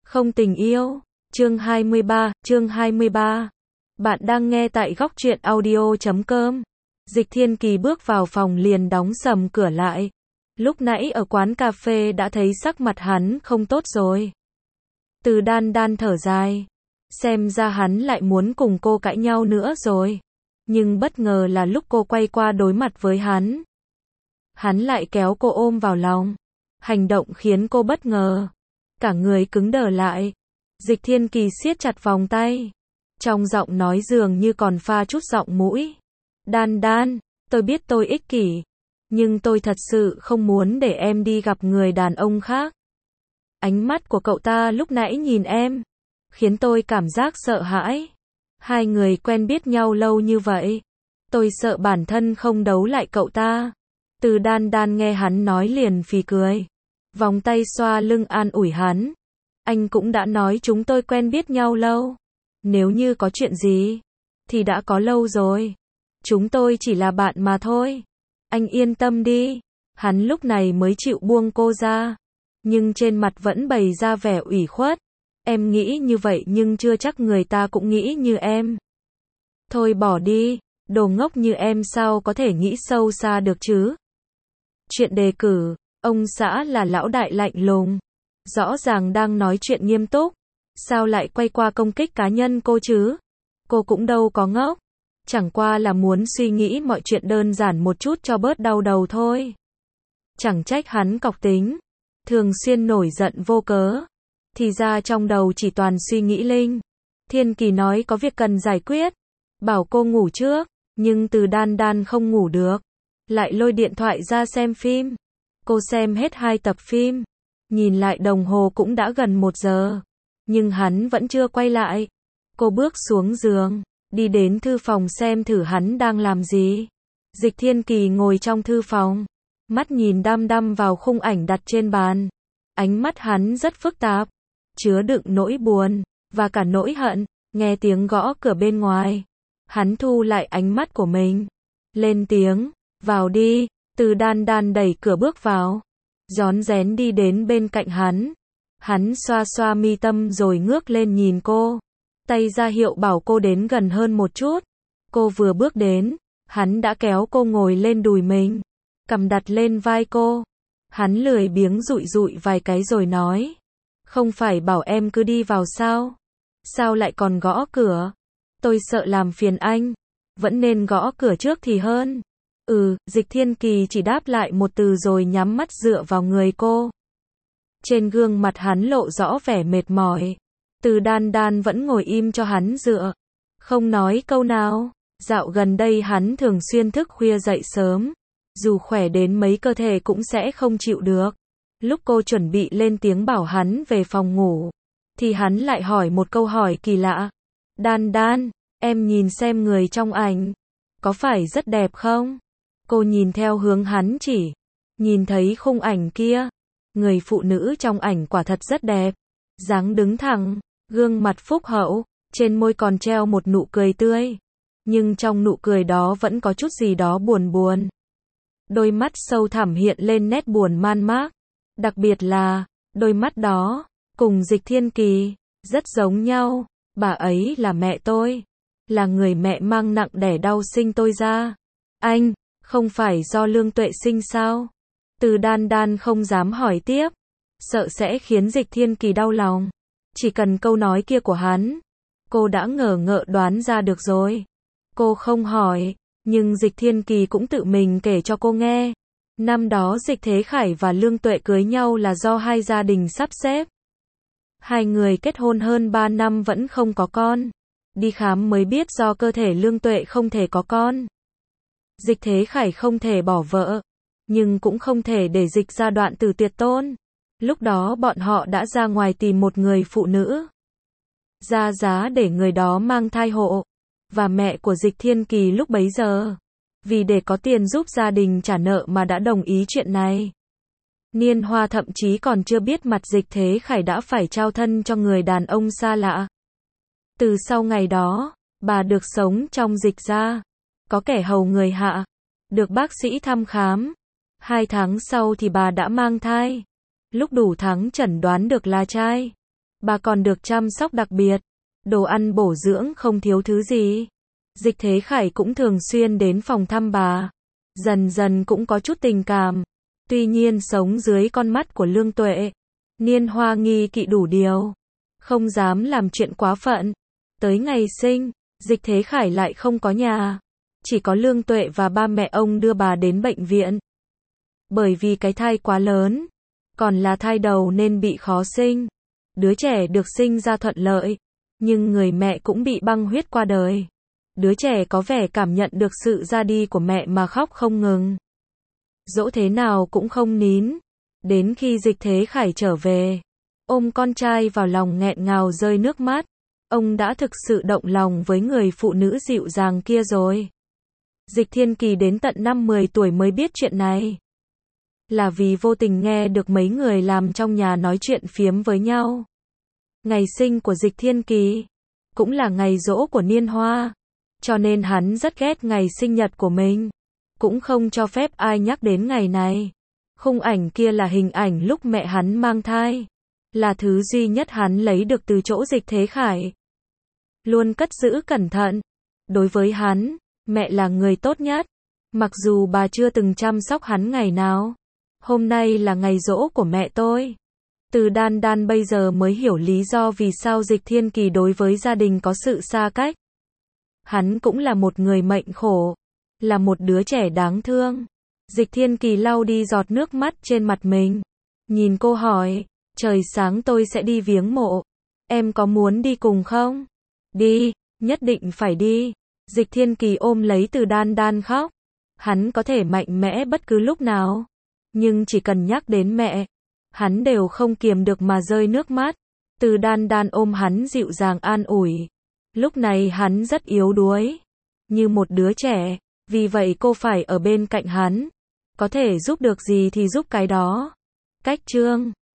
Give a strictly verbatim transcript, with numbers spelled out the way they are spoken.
Không tình yêu. Chương hai mươi ba, chương hai mươi ba. Bạn đang nghe tại góc truyện audio chấm com. Dịch Thiên Kỳ bước vào phòng liền đóng sầm cửa lại. Lúc nãy ở quán cà phê đã thấy sắc mặt hắn không tốt rồi. Từ Đan Đan thở dài. Xem ra hắn lại muốn cùng cô cãi nhau nữa rồi. Nhưng bất ngờ là lúc cô quay qua đối mặt với hắn, hắn lại kéo cô ôm vào lòng. Hành động khiến cô bất ngờ. Cả người cứng đờ lại. Dịch Thiên Kỳ siết chặt vòng tay. Trong giọng nói dường như còn pha chút giọng mũi. Đan Đan, tôi biết tôi ích kỷ. Nhưng tôi thật sự không muốn để em đi gặp người đàn ông khác. Ánh mắt của cậu ta lúc nãy nhìn em, khiến tôi cảm giác sợ hãi. Hai người quen biết nhau lâu như vậy. Tôi sợ bản thân không đấu lại cậu ta. Từ Đan Đan nghe hắn nói liền phì cười. Vòng tay xoa lưng an ủi hắn. Anh cũng đã nói chúng tôi quen biết nhau lâu. Nếu như có chuyện gì, thì đã có lâu rồi. Chúng tôi chỉ là bạn mà thôi. Anh yên tâm đi. Hắn lúc này mới chịu buông cô ra. Nhưng trên mặt vẫn bày ra vẻ ủy khuất. Em nghĩ như vậy nhưng chưa chắc người ta cũng nghĩ như em. Thôi bỏ đi. Đồ ngốc như em sao có thể nghĩ sâu xa được chứ? Chuyện đề cử. Ông xã là lão đại lạnh lùng. Rõ ràng đang nói chuyện nghiêm túc. Sao lại quay qua công kích cá nhân cô chứ? Cô cũng đâu có ngốc. Chẳng qua là muốn suy nghĩ mọi chuyện đơn giản một chút cho bớt đau đầu thôi. Chẳng trách hắn cọc tính. Thường xuyên nổi giận vô cớ. Thì ra trong đầu chỉ toàn suy nghĩ linh. Thiên Kỳ nói có việc cần giải quyết. Bảo cô ngủ trước. Nhưng Từ Đan Đan không ngủ được. Lại lôi điện thoại ra xem phim. Cô xem hết hai tập phim. Nhìn lại đồng hồ cũng đã gần một giờ. Nhưng hắn vẫn chưa quay lại. Cô bước xuống giường. Đi đến thư phòng xem thử hắn đang làm gì. Dịch Thiên Kỳ ngồi trong thư phòng. Mắt nhìn đăm đăm vào khung ảnh đặt trên bàn. Ánh mắt hắn rất phức tạp. Chứa đựng nỗi buồn. Và cả nỗi hận. Nghe tiếng gõ cửa bên ngoài. Hắn thu lại ánh mắt của mình. Lên tiếng. Vào đi. Từ Đan Đan đẩy cửa bước vào. Rón rén đi đến bên cạnh hắn. Hắn xoa xoa mi tâm rồi ngước lên nhìn cô. Tay ra hiệu bảo cô đến gần hơn một chút. Cô vừa bước đến, hắn đã kéo cô ngồi lên đùi mình. Cầm đặt lên vai cô. Hắn lười biếng dụi dụi vài cái rồi nói. Không phải bảo em cứ đi vào sao? Sao lại còn gõ cửa? Tôi sợ làm phiền anh. Vẫn nên gõ cửa trước thì hơn. Ừ, Dịch Thiên Kỳ chỉ đáp lại một từ rồi nhắm mắt dựa vào người cô. Trên gương mặt hắn lộ rõ vẻ mệt mỏi. Từ Đan Đan vẫn ngồi im cho hắn dựa. Không nói câu nào. Dạo gần đây hắn thường xuyên thức khuya dậy sớm. Dù khỏe đến mấy cơ thể cũng sẽ không chịu được. Lúc cô chuẩn bị lên tiếng bảo hắn về phòng ngủ, thì hắn lại hỏi một câu hỏi kỳ lạ. Đan Đan, em nhìn xem người trong ảnh. Có phải rất đẹp không? Cô nhìn theo hướng hắn chỉ. Nhìn thấy khung ảnh kia. Người phụ nữ trong ảnh quả thật rất đẹp. Dáng đứng thẳng. Gương mặt phúc hậu. Trên môi còn treo một nụ cười tươi. Nhưng trong nụ cười đó vẫn có chút gì đó buồn buồn. Đôi mắt sâu thẳm hiện lên nét buồn man mác. Đặc biệt là, đôi mắt đó, cùng Dịch Thiên Kỳ, rất giống nhau. Bà ấy là mẹ tôi. Là người mẹ mang nặng đẻ đau sinh tôi ra. Anh, không phải do Lương Tuệ sinh sao? Từ Đan Đan không dám hỏi tiếp. Sợ sẽ khiến Dịch Thiên Kỳ đau lòng. Chỉ cần câu nói kia của hắn, cô đã ngờ ngợ đoán ra được rồi. Cô không hỏi, nhưng Dịch Thiên Kỳ cũng tự mình kể cho cô nghe. Năm đó Dịch Thế Khải và Lương Tuệ cưới nhau là do hai gia đình sắp xếp. Hai người kết hôn hơn ba năm vẫn không có con. Đi khám mới biết do cơ thể Lương Tuệ không thể có con. Dịch Thế Khải không thể bỏ vợ, nhưng cũng không thể để Dịch gia đoạn tử tuyệt tôn. Lúc đó bọn họ đã ra ngoài tìm một người phụ nữ. Ra giá để người đó mang thai hộ. Và mẹ của Dịch Thiên Kỳ lúc bấy giờ, vì để có tiền giúp gia đình trả nợ mà đã đồng ý chuyện này. Niên Hoa thậm chí còn chưa biết mặt Dịch Thế Khải đã phải trao thân cho người đàn ông xa lạ. Từ sau ngày đó, bà được sống trong Dịch gia. Có kẻ hầu người hạ. Được bác sĩ thăm khám. Hai tháng sau thì bà đã mang thai. Lúc đủ tháng chẩn đoán được là trai. Bà còn được chăm sóc đặc biệt, đồ ăn bổ dưỡng không thiếu thứ gì. Dịch Thế Khải cũng thường xuyên đến phòng thăm bà, dần dần cũng có chút tình cảm. Tuy nhiên sống dưới con mắt của Lương Tuệ, Niên Hoa nghi kỵ đủ điều, không dám làm chuyện quá phận. Tới ngày sinh, Dịch Thế Khải lại không có nhà, chỉ có Lương Tuệ và ba mẹ ông đưa bà đến bệnh viện. Bởi vì cái thai quá lớn, còn là thai đầu nên bị khó sinh. Đứa trẻ được sinh ra thuận lợi, nhưng người mẹ cũng bị băng huyết qua đời. Đứa trẻ có vẻ cảm nhận được sự ra đi của mẹ mà khóc không ngừng. Dỗ thế nào cũng không nín. Đến khi Dịch Thế Khải trở về, ôm con trai vào lòng nghẹn ngào rơi nước mắt. Ông đã thực sự động lòng với người phụ nữ dịu dàng kia rồi. Dịch Thiên Kỳ đến tận năm mười tuổi mới biết chuyện này. Là vì vô tình nghe được mấy người làm trong nhà nói chuyện phiếm với nhau. Ngày sinh của Dịch Thiên Kỳ cũng là ngày giỗ của Niên Hoa, cho nên hắn rất ghét ngày sinh nhật của mình, cũng không cho phép ai nhắc đến ngày này. Khung ảnh kia là hình ảnh lúc mẹ hắn mang thai, là thứ duy nhất hắn lấy được từ chỗ Dịch Thế Khải. Luôn cất giữ cẩn thận. Đối với hắn, mẹ là người tốt nhất, mặc dù bà chưa từng chăm sóc hắn ngày nào. Hôm nay là ngày giỗ của mẹ tôi. Từ Đan Đan bây giờ mới hiểu lý do vì sao Dịch Thiên Kỳ đối với gia đình có sự xa cách. Hắn cũng là một người mệnh khổ, là một đứa trẻ đáng thương. Dịch Thiên Kỳ lau đi giọt nước mắt trên mặt mình, nhìn cô hỏi, trời sáng tôi sẽ đi viếng mộ, em có muốn đi cùng không? Đi, nhất định phải đi. Dịch Thiên Kỳ ôm lấy Từ Đan Đan khóc. Hắn có thể mạnh mẽ bất cứ lúc nào, nhưng chỉ cần nhắc đến mẹ, hắn đều không kiềm được mà rơi nước mắt. Từ Đan Đan ôm hắn dịu dàng an ủi. Lúc này hắn rất yếu đuối, như một đứa trẻ, vì vậy cô phải ở bên cạnh hắn. Có thể giúp được gì thì giúp cái đó. Cách chương